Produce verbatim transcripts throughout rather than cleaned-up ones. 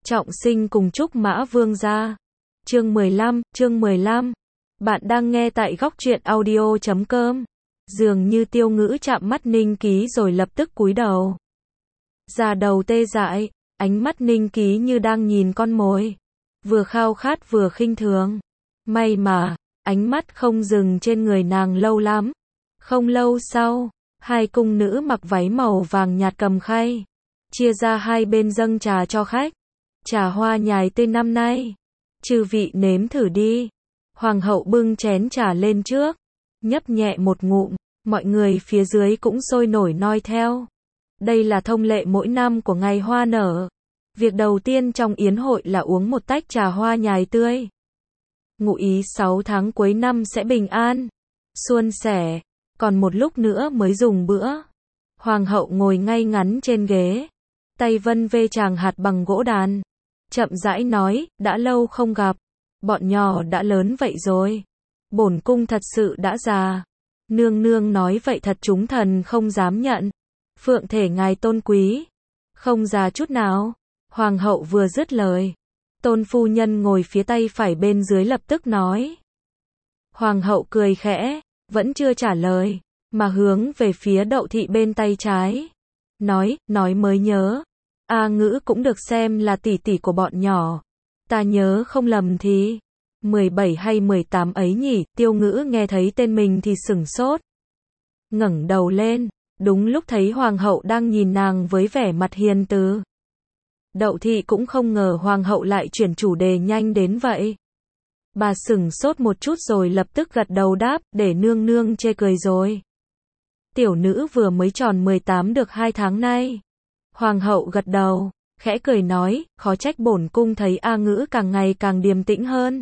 Trọng sinh cùng Trúc Mã Vương gia. Chương mười lăm, chương mười lăm. Bạn đang nghe tại góc truyện audio chấm com. Dường như Tiêu Ngữ chạm mắt Ninh Ký rồi lập tức cúi đầu. Da đầu tê dại, ánh mắt Ninh Ký như đang nhìn con mồi. Vừa khao khát vừa khinh thường. May mà, ánh mắt không dừng trên người nàng lâu lắm. Không lâu sau, hai cung nữ mặc váy màu vàng nhạt cầm khay. Chia ra hai bên dâng trà cho khách. Trà hoa nhài tên năm nay. Chư vị nếm thử đi. Hoàng hậu bưng chén trà lên trước. Nhấp nhẹ một ngụm. Mọi người phía dưới cũng sôi nổi noi theo. Đây là thông lệ mỗi năm của ngày hoa nở. Việc đầu tiên trong yến hội là uống một tách trà hoa nhài tươi. Ngụ ý sáu tháng cuối năm sẽ bình an, suôn sẻ, còn một lúc nữa mới dùng bữa. Hoàng hậu ngồi ngay ngắn trên ghế, tay vân vê tràng hạt bằng gỗ đàn. Chậm rãi nói, đã lâu không gặp, bọn nhỏ đã lớn vậy rồi. Bổn cung thật sự đã già. Nương nương nói vậy thật chúng thần không dám nhận. Phượng thể ngài tôn quý, không già chút nào. Hoàng hậu vừa dứt lời, Tôn phu nhân ngồi phía tay phải bên dưới lập tức nói. Hoàng hậu cười khẽ, vẫn chưa trả lời, mà hướng về phía Đậu thị bên tay trái. Nói, nói mới nhớ. A Ngữ cũng được xem là tỷ tỷ của bọn nhỏ. Ta nhớ không lầm thì mười bảy hay mười tám ấy nhỉ. Tiêu Ngữ nghe thấy tên mình thì sửng sốt. Ngẩng đầu lên, đúng lúc thấy hoàng hậu đang nhìn nàng với vẻ mặt hiền từ. Đậu thị cũng không ngờ hoàng hậu lại chuyển chủ đề nhanh đến vậy. Bà sửng sốt một chút rồi lập tức gật đầu đáp, để nương nương chê cười rồi. Tiểu nữ vừa mới tròn mười tám được hai tháng nay. Hoàng hậu gật đầu, khẽ cười nói, khó trách bổn cung thấy A Ngữ càng ngày càng điềm tĩnh hơn.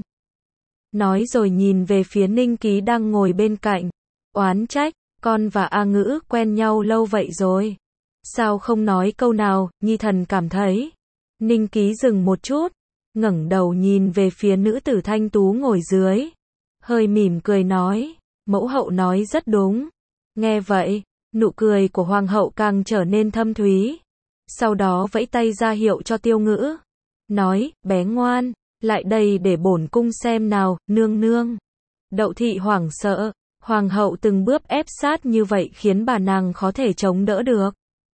Nói rồi nhìn về phía Ninh Ký đang ngồi bên cạnh. Oán trách, con và A Ngữ quen nhau lâu vậy rồi. Sao không nói câu nào, nhi thần cảm thấy. Ninh Ký dừng một chút, ngẩng đầu nhìn về phía nữ tử thanh tú ngồi dưới. Hơi mỉm cười nói, mẫu hậu nói rất đúng. Nghe vậy, nụ cười của hoàng hậu càng trở nên thâm thúy. Sau đó vẫy tay ra hiệu cho Tiêu Ngữ. Nói, bé ngoan, lại đây để bổn cung xem nào, nương nương. Đậu thị hoảng sợ, hoàng hậu từng bước ép sát như vậy khiến bà nàng khó thể chống đỡ được.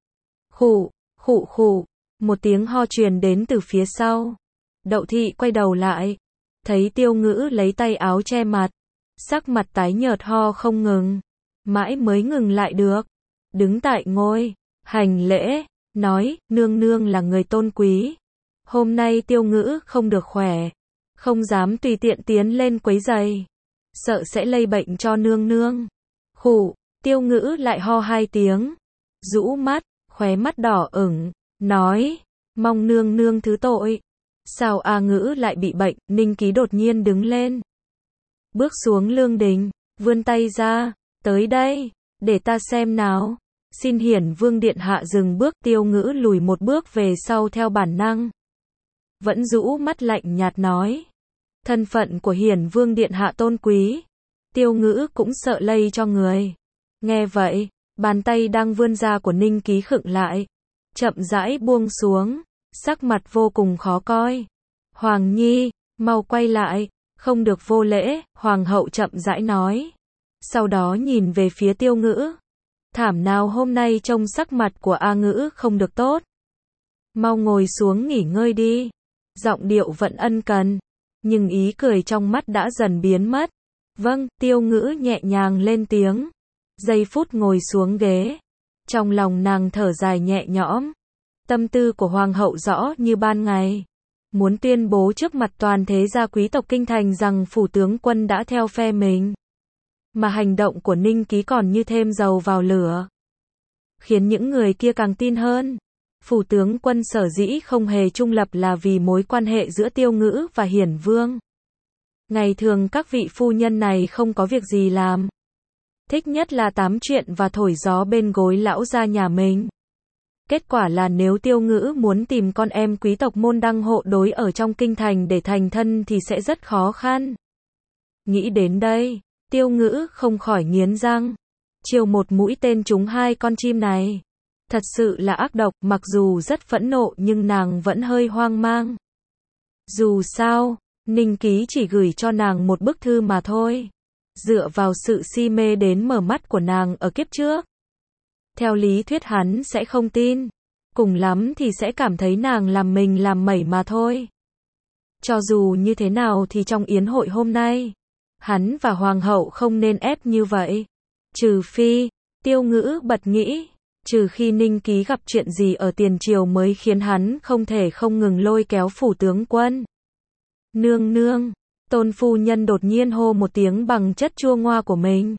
Khụ, khụ khụ. Một tiếng ho truyền đến từ phía sau. Đậu thị quay đầu lại, thấy Tiêu Ngữ lấy tay áo che mặt, sắc mặt tái nhợt ho không ngừng, mãi mới ngừng lại được. Đứng tại ngôi, hành lễ, nói, nương nương là người tôn quý. Hôm nay Tiêu Ngữ không được khỏe, không dám tùy tiện tiến lên quấy giày, sợ sẽ lây bệnh cho nương nương. Khụ, Tiêu Ngữ lại ho hai tiếng, rũ mắt, khóe mắt đỏ ửng. Nói, mong nương nương thứ tội. Sao A Ngữ lại bị bệnh? Ninh Ký đột nhiên đứng lên, bước xuống lương đình, vươn tay ra, tới đây, để ta xem nào. Xin Hiển Vương điện hạ dừng bước. Tiêu Ngữ lùi một bước về sau theo bản năng, vẫn rũ mắt lạnh nhạt nói, thân phận của Hiển Vương điện hạ tôn quý. Tiêu Ngữ cũng sợ lây cho người. Nghe vậy, bàn tay đang vươn ra của Ninh Ký khựng lại, chậm rãi buông xuống, sắc mặt vô cùng khó coi. Hoàng nhi, mau quay lại, không được vô lễ. Hoàng hậu chậm rãi nói. Sau đó nhìn về phía Tiêu Ngữ. Thảm nào hôm nay trông sắc mặt của A Ngữ không được tốt. Mau ngồi xuống nghỉ ngơi đi. Giọng điệu vẫn ân cần, nhưng ý cười trong mắt đã dần biến mất. Vâng, Tiêu Ngữ nhẹ nhàng lên tiếng. Giây phút ngồi xuống ghế, trong lòng nàng thở dài nhẹ nhõm. Tâm tư của hoàng hậu rõ như ban ngày, muốn tuyên bố trước mặt toàn thế gia quý tộc kinh thành rằng phủ tướng quân đã theo phe mình. Mà hành động của Ninh Ký còn như thêm dầu vào lửa, khiến những người kia càng tin hơn. Phủ tướng quân sở dĩ không hề trung lập là vì mối quan hệ giữa Tiêu Ngữ và Hiển Vương. Ngày thường các vị phu nhân này không có việc gì làm, thích nhất là tám chuyện và thổi gió bên gối lão gia nhà mình. Kết quả là nếu Tiêu Ngữ muốn tìm con em quý tộc môn đăng hộ đối ở trong kinh thành để thành thân thì sẽ rất khó khăn. Nghĩ đến đây, Tiêu Ngữ không khỏi nghiến răng. Chiều một mũi tên trúng hai con chim này. Thật sự là ác độc, mặc dù rất phẫn nộ nhưng nàng vẫn hơi hoang mang. Dù sao, Ninh Ký chỉ gửi cho nàng một bức thư mà thôi. Dựa vào sự si mê đến mở mắt của nàng ở kiếp trước, theo lý thuyết hắn sẽ không tin. Cùng lắm thì sẽ cảm thấy nàng làm mình làm mẩy mà thôi. Cho dù như thế nào thì trong yến hội hôm nay, hắn và hoàng hậu không nên ép như vậy. Trừ phi, Tiêu Ngữ bật nghĩ, trừ khi Ninh Ký gặp chuyện gì ở tiền triều mới khiến hắn không thể không ngừng lôi kéo phủ tướng quân. Nương nương, Tôn phu nhân đột nhiên hô một tiếng bằng chất chua ngoa của mình.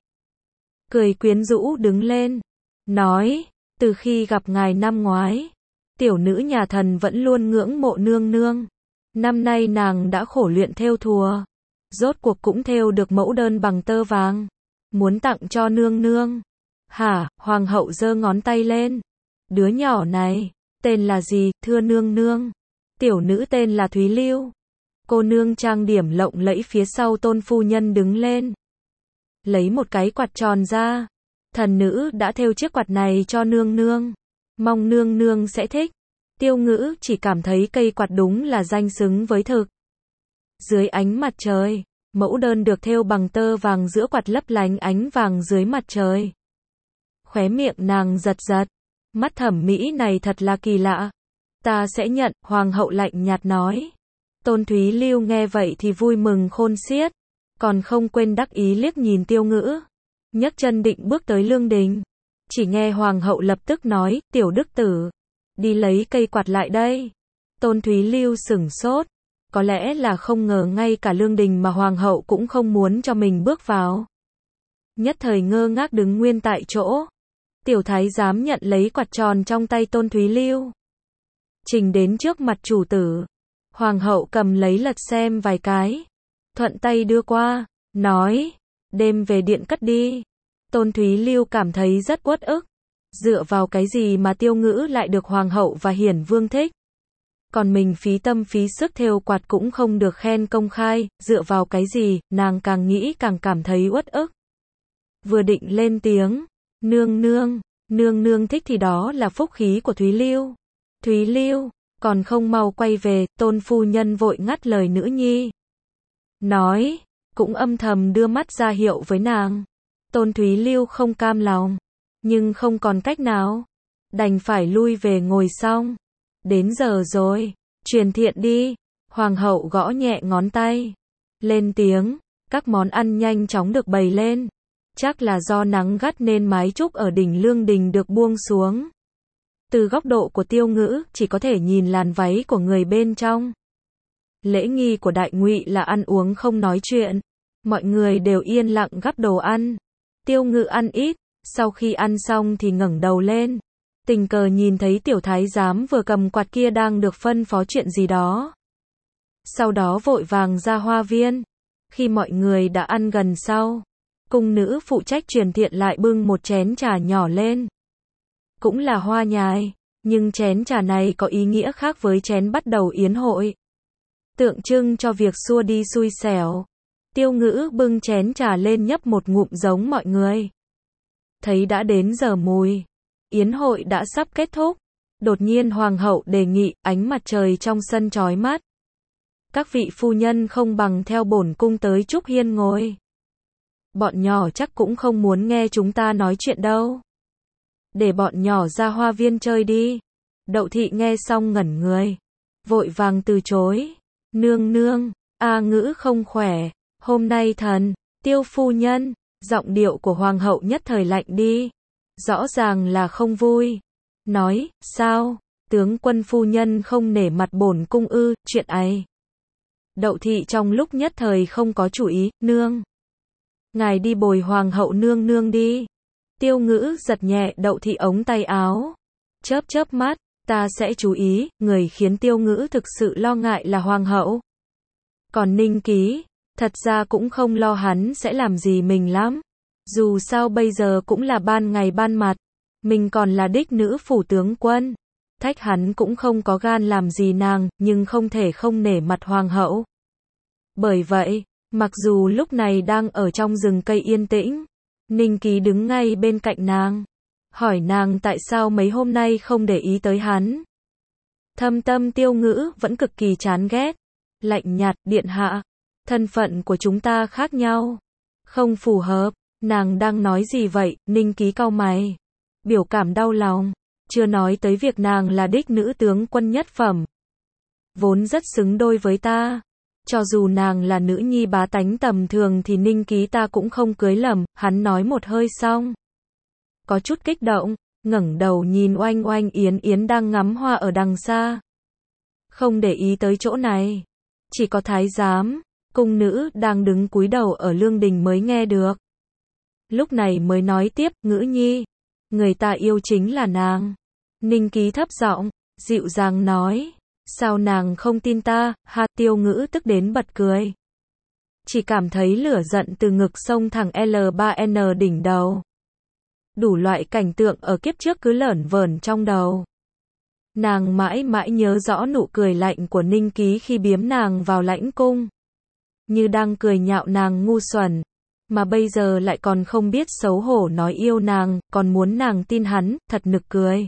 Cười quyến rũ đứng lên, nói, từ khi gặp ngài năm ngoái, tiểu nữ nhà thần vẫn luôn ngưỡng mộ nương nương. Năm nay nàng đã khổ luyện thêu thùa, rốt cuộc cũng thêu được mẫu đơn bằng tơ vàng, muốn tặng cho nương nương. Hả? Hoàng hậu giơ ngón tay lên. Đứa nhỏ này, tên là gì, thưa nương nương? Tiểu nữ tên là Thúy Lưu. Cô nương trang điểm lộng lẫy phía sau Tôn phu nhân đứng lên, lấy một cái quạt tròn ra. Thần nữ đã thêu chiếc quạt này cho nương nương, mong nương nương sẽ thích. Tiêu Ngữ chỉ cảm thấy cây quạt đúng là danh xứng với thực. Dưới ánh mặt trời, mẫu đơn được thêu bằng tơ vàng giữa quạt lấp lánh ánh vàng dưới mặt trời. Khóe miệng nàng giật giật, mắt thẩm mỹ này thật là kỳ lạ. Ta sẽ nhận, hoàng hậu lạnh nhạt nói. Tôn Thúy Lưu nghe vậy thì vui mừng khôn xiết, còn không quên đắc ý liếc nhìn Tiêu Ngữ, nhấc chân định bước tới lương đình. Chỉ nghe hoàng hậu lập tức nói, tiểu đức tử, đi lấy cây quạt lại đây. Tôn Thúy Lưu sửng sốt, có lẽ là không ngờ ngay cả lương đình mà hoàng hậu cũng không muốn cho mình bước vào. Nhất thời ngơ ngác đứng nguyên tại chỗ. Tiểu thái giám nhận lấy quạt tròn trong tay Tôn Thúy Lưu, trình đến trước mặt chủ tử. Hoàng hậu cầm lấy lật xem vài cái, thuận tay đưa qua, nói, đem về điện cất đi. Tôn Thúy Lưu cảm thấy rất uất ức. Dựa vào cái gì mà Tiêu Ngữ lại được hoàng hậu và hiển vương thích? Còn mình phí tâm phí sức thêu quạt cũng không được khen công khai, dựa vào cái gì? Nàng càng nghĩ càng cảm thấy uất ức. Vừa định lên tiếng, nương nương, nương nương thích thì đó là phúc khí của Thúy Lưu. Thúy Lưu, còn không mau quay về. Tôn phu nhân vội ngắt lời nữ nhi, nói, cũng âm thầm đưa mắt ra hiệu với nàng. Tôn Thúy Lưu không cam lòng, nhưng không còn cách nào, đành phải lui về ngồi xong. Đến giờ rồi, truyền thiện đi. Hoàng hậu gõ nhẹ ngón tay, lên tiếng. Các món ăn nhanh chóng được bày lên. Chắc là do nắng gắt nên mái trúc ở đỉnh lương đình được buông xuống. Từ góc độ của Tiêu Ngữ, chỉ có thể nhìn làn váy của người bên trong. Lễ nghi của Đại Ngụy là ăn uống không nói chuyện. Mọi người đều yên lặng gắp đồ ăn. Tiêu Ngữ ăn ít, sau khi ăn xong thì ngẩng đầu lên. Tình cờ nhìn thấy tiểu thái giám vừa cầm quạt kia đang được phân phó chuyện gì đó. Sau đó vội vàng ra hoa viên. Khi mọi người đã ăn gần sau, cung nữ phụ trách truyền thiện lại bưng một chén trà nhỏ lên. Cũng là hoa nhài, nhưng chén trà này có ý nghĩa khác với chén bắt đầu yến hội. Tượng trưng cho việc xua đi xui xẻo. Tiêu Ngữ bưng chén trà lên nhấp một ngụm giống mọi người. Thấy đã đến giờ mùi, yến hội đã sắp kết thúc. Đột nhiên hoàng hậu đề nghị, ánh mặt trời trong sân chói mắt. Các vị phu nhân không bằng theo bổn cung tới Trúc Hiên ngồi. Bọn nhỏ chắc cũng không muốn nghe chúng ta nói chuyện đâu. Để bọn nhỏ ra hoa viên chơi đi. Đậu thị nghe xong ngẩn người, vội vàng từ chối. Nương nương, A Ngữ không khỏe, hôm nay thần, Tiêu phu nhân. Giọng điệu của hoàng hậu nhất thời lạnh đi, rõ ràng là không vui. Nói, sao, tướng quân phu nhân không nể mặt bổn cung ư, chuyện ấy. Đậu thị trong lúc nhất thời không có chủ ý, nương. Ngài đi bồi hoàng hậu nương nương đi. Tiêu Ngữ giật nhẹ Đậu thị ống tay áo, chớp chớp mắt, ta sẽ chú ý. Người khiến Tiêu Ngữ thực sự lo ngại là hoàng hậu. Còn Ninh Ký, thật ra cũng không lo hắn sẽ làm gì mình lắm. Dù sao bây giờ cũng là ban ngày ban mặt, mình còn là đích nữ phủ tướng quân. Thách hắn cũng không có gan làm gì nàng, nhưng không thể không nể mặt hoàng hậu. Bởi vậy, mặc dù lúc này đang ở trong rừng cây yên tĩnh, Ninh Ký đứng ngay bên cạnh nàng, hỏi nàng tại sao mấy hôm nay không để ý tới hắn. Thâm tâm Tiêu Ngữ vẫn cực kỳ chán ghét. lạnh nhạt, điện hạ. Thân phận của chúng ta khác nhau. Không phù hợp. Nàng đang nói gì vậy? Ninh Ký cau mày. Biểu cảm đau lòng. Chưa nói tới việc nàng là đích nữ tướng quân nhất phẩm. Vốn rất xứng đôi với ta. Cho dù nàng là nữ nhi bá tánh tầm thường thì Ninh Ký ta cũng không cưới lầm. Hắn nói một hơi xong. Có chút kích động, ngẩng đầu nhìn Oanh Oanh Yến Yến đang ngắm hoa ở đằng xa. Không để ý tới chỗ này. Chỉ có thái giám, cung nữ đang đứng cúi đầu ở lương đình mới nghe được. Lúc này mới nói tiếp, Ngữ nhi. Người ta yêu chính là nàng. Ninh Ký thấp giọng, dịu dàng nói. Sao nàng không tin ta? Ha, Tiêu Ngữ tức đến bật cười. Chỉ cảm thấy lửa giận từ ngực xông thẳng L ba N đỉnh đầu. Đủ loại cảnh tượng ở kiếp trước cứ lởn vởn trong đầu. Nàng mãi mãi nhớ rõ nụ cười lạnh của Ninh Ký khi biếm nàng vào lãnh cung. Như đang cười nhạo nàng ngu xuẩn. Mà bây giờ lại còn không biết xấu hổ nói yêu nàng, còn muốn nàng tin hắn, thật nực cười.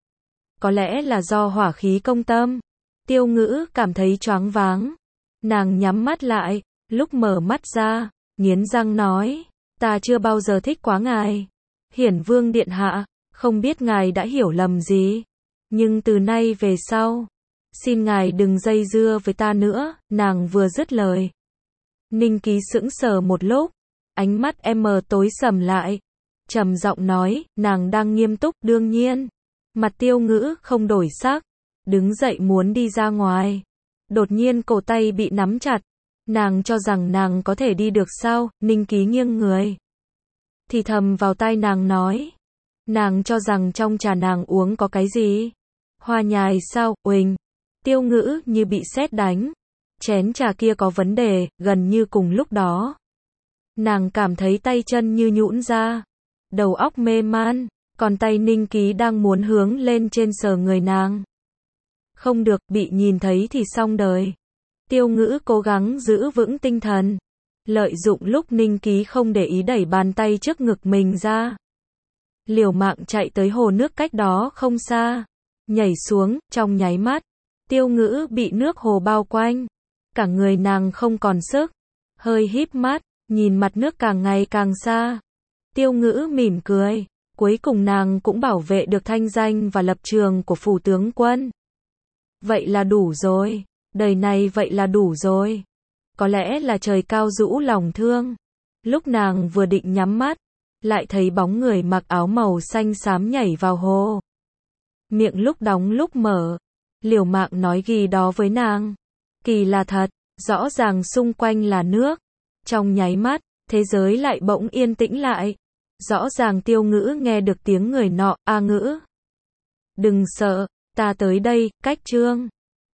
Có lẽ là do hỏa khí công tâm. Tiêu Ngữ cảm thấy choáng váng. Nàng nhắm mắt lại, lúc mở mắt ra, nghiến răng nói, ta chưa bao giờ thích quá ngài. Hiển Vương điện hạ, không biết ngài đã hiểu lầm gì. Nhưng từ nay về sau, xin ngài đừng dây dưa với ta nữa. Nàng vừa dứt lời. Ninh Ký sững sờ một lúc, ánh mắt em tối sầm lại. Trầm giọng nói, nàng đang nghiêm túc. Đương nhiên. Mặt Tiêu Ngữ không đổi sắc. Đứng dậy muốn đi ra ngoài. Đột nhiên cổ tay bị nắm chặt. Nàng cho rằng nàng có thể đi được sao? Ninh Ký nghiêng người. Thì thầm vào tai nàng nói. Nàng cho rằng trong trà nàng uống có cái gì? Hoa nhài sao? Uỳnh. Tiêu Ngữ như bị sét đánh. Chén trà kia có vấn đề. Gần như cùng lúc đó. Nàng cảm thấy tay chân như nhũn ra. Đầu óc mê man. Còn tay Ninh Ký đang muốn hướng lên trên sờ người nàng. Không được, bị nhìn thấy thì xong đời. Tiêu Ngữ cố gắng giữ vững tinh thần. Lợi dụng lúc Ninh Ký không để ý đẩy bàn tay trước ngực mình ra. Liều mạng chạy tới hồ nước cách đó không xa. Nhảy xuống, trong nháy mắt. Tiêu Ngữ bị nước hồ bao quanh. Cả người nàng không còn sức. Hơi híp mắt, nhìn mặt nước càng ngày càng xa. Tiêu Ngữ mỉm cười. Cuối cùng nàng cũng bảo vệ được thanh danh và lập trường của phủ tướng quân. Vậy là đủ rồi. Đời này vậy là đủ rồi. Có lẽ là trời cao rũ lòng thương. Lúc nàng vừa định nhắm mắt, lại thấy bóng người mặc áo màu xanh xám nhảy vào hồ. Miệng lúc đóng lúc mở. Liều mạng nói gì đó với nàng. Kỳ là thật, rõ ràng xung quanh là nước. Trong nháy mắt, thế giới lại bỗng yên tĩnh lại. Rõ ràng Tiêu Ngữ nghe được tiếng người nọ, A Ngữ. Đừng sợ, ta tới đây, cách chương.